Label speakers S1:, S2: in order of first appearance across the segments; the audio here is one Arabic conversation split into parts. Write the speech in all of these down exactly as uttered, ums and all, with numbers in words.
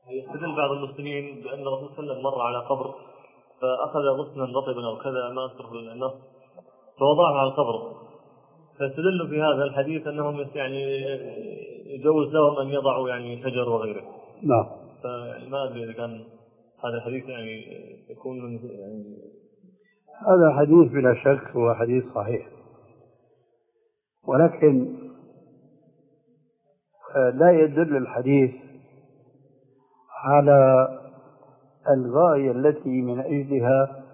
S1: يستدل بعض المسلمين بأن الرسول صلى الله عليه وسلم مر على قبر فأخذ غصنا رطبا أو كذا ما أذكر في النص فوضعه على القبر، فاستدلوا في هذا الحديث أنهم يعني يجوز لهم أن يضعوا يعني شجر وغيره.
S2: نعم.
S1: فما أدري إذا كان هذا الحديث يعني يكون من يعني
S2: هذا حديث بلا شك هو حديث صحيح، ولكن لا يدل الحديث على الغاية التي من أجلها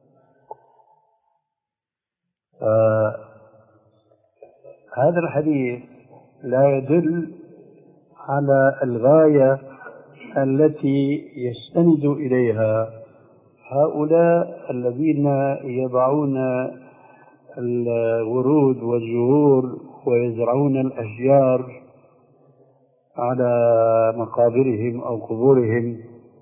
S2: آه هذا الحديث لا يدل على الغاية التي يستند إليها هؤلاء الذين يضعون الورود والزهور ويزرعون الأشجار على مقابرهم أو قبورهم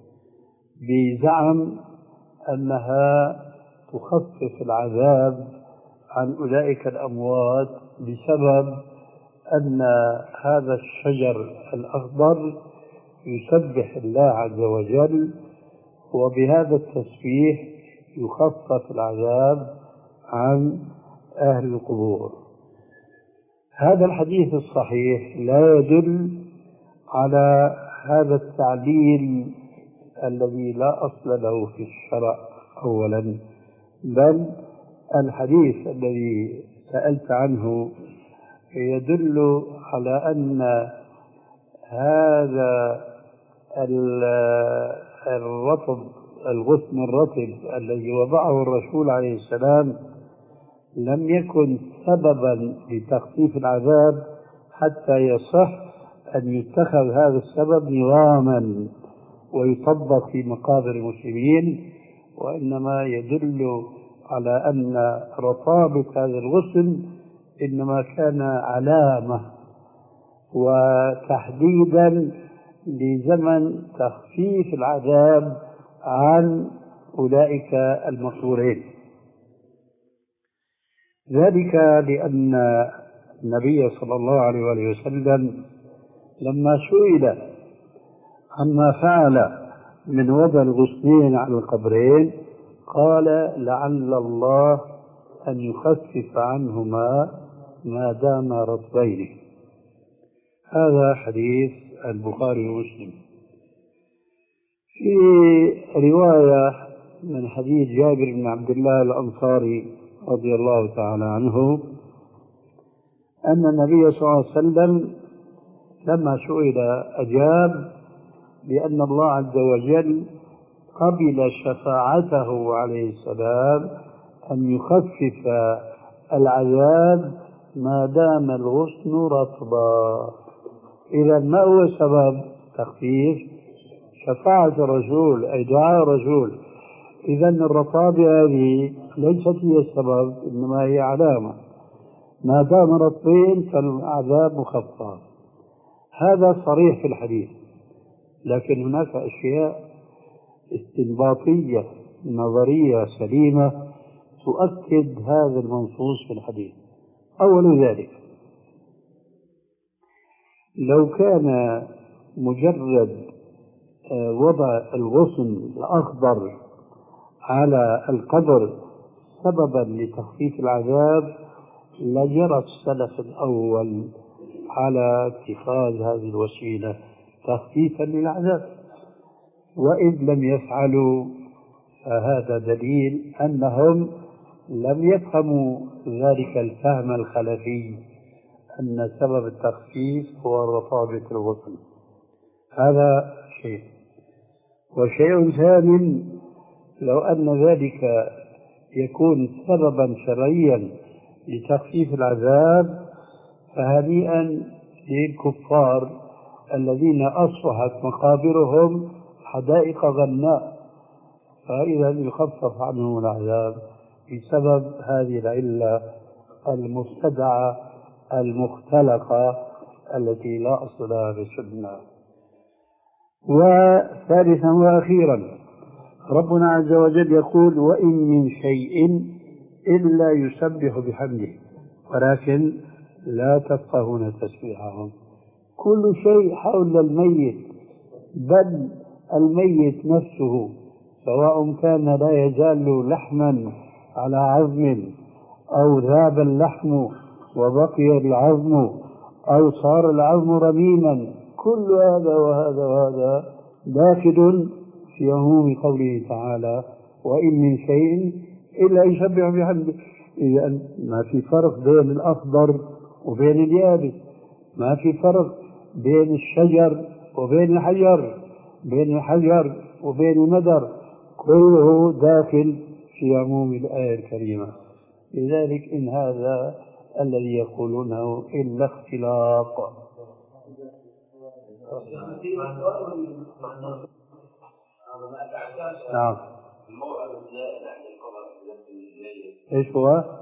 S2: بزعم أنها تخفف العذاب عن أولئك الأموات بسبب أن هذا الشجر الأخضر يسبح الله عز وجل، وبهذا التسبيح يخفف العذاب عن أهل القبور. هذا الحديث الصحيح لا يدل على هذا التعليل الذي لا أصل له في الشرع أولا، بل الحديث الذي سألت عنه يدل على أن هذا الرطب الغصن الرطب الذي وضعه الرسول عليه السلام لم يكن سببا لتخفيف العذاب حتى يصح أن يتخذ هذا السبب نظاما ويطبق في مقابر المسلمين، وإنما يدل على أن رطابة هذا الغصن إنما كان علامة وتحديدا لزمن تخفيف العذاب عن أولئك المقبورين. ذلك لأن النبي صلى الله عليه وسلم لما سئل عما فعل من وضع الغصنين على القبرين قال لعل الله أن يخفف عنهما ما دام رطبين. هذا حديث البخاري ومسلم. في رواية من حديث جابر بن عبد الله الأنصاري رضي الله تعالى عنه أن النبي صلى الله عليه وسلم لما سئل أجاب بأن الله عز وجل قبل شفاعته عليه السلام أن يخفف العذاب ما دام الغصن رطبا. إذا ما هو سبب تخفيف؟ شفاعة الرسول أي دعاء الرسول. إذا الرطابة هذه ليست هي السبب، إنما هي علامة. ما دام رطبين فالعذاب مخفف. هذا صريح في الحديث، لكن هناك أشياء استنباطية نظرية سليمة تؤكد هذا المنصوص في الحديث. أول ذلك لو كان مجرد وضع الغصن الأخضر على القبر سببا لتخفيف العذاب لجرى السلف الأول على اتخاذ هذه الوسيلة تخفيفا للعذاب، وإذ لم يفعلوا فهذا دليل أنهم لم يفهموا ذلك الفهم الخلفي أن سبب التخفيف هو رطابة الغصن. هذا شيء. وشيء ثاني لو أن ذلك يكون سببا شرعيا لتخفيف العذاب فهنيئا للكفار الذين أصبحت مقابرهم حدائق غناء، فإذا يخفف عنهم العذاب بسبب هذه العلة المبتدعة المختلقة التي لا أصل لها في السنة. وثالثا وأخيرا ربنا عز وجل يقول وإن من شيء إلا يسبح بحمده ولكن لا تفقهون تسبيحهم. كل شيء حول الميت، بل الميت نفسه سواء كان لا يزال لحما على عظم أو ذاب اللحم وبقي العظم أو صار العظم رميما، كل هذا وهذا وهذا داخل في عموم قوله تعالى وإن من شيء إلا يسبح بحمده. إذا ما في فرق بين الأخضر وبين اليابس، ما في فرق بين الشجر وبين الحجر، بين الحجر وبين المدر، كله داخل في عموم الآية الكريمة. لذلك إن هذا الذي يقولونه إلا اختلاق. نعم. ايش هو؟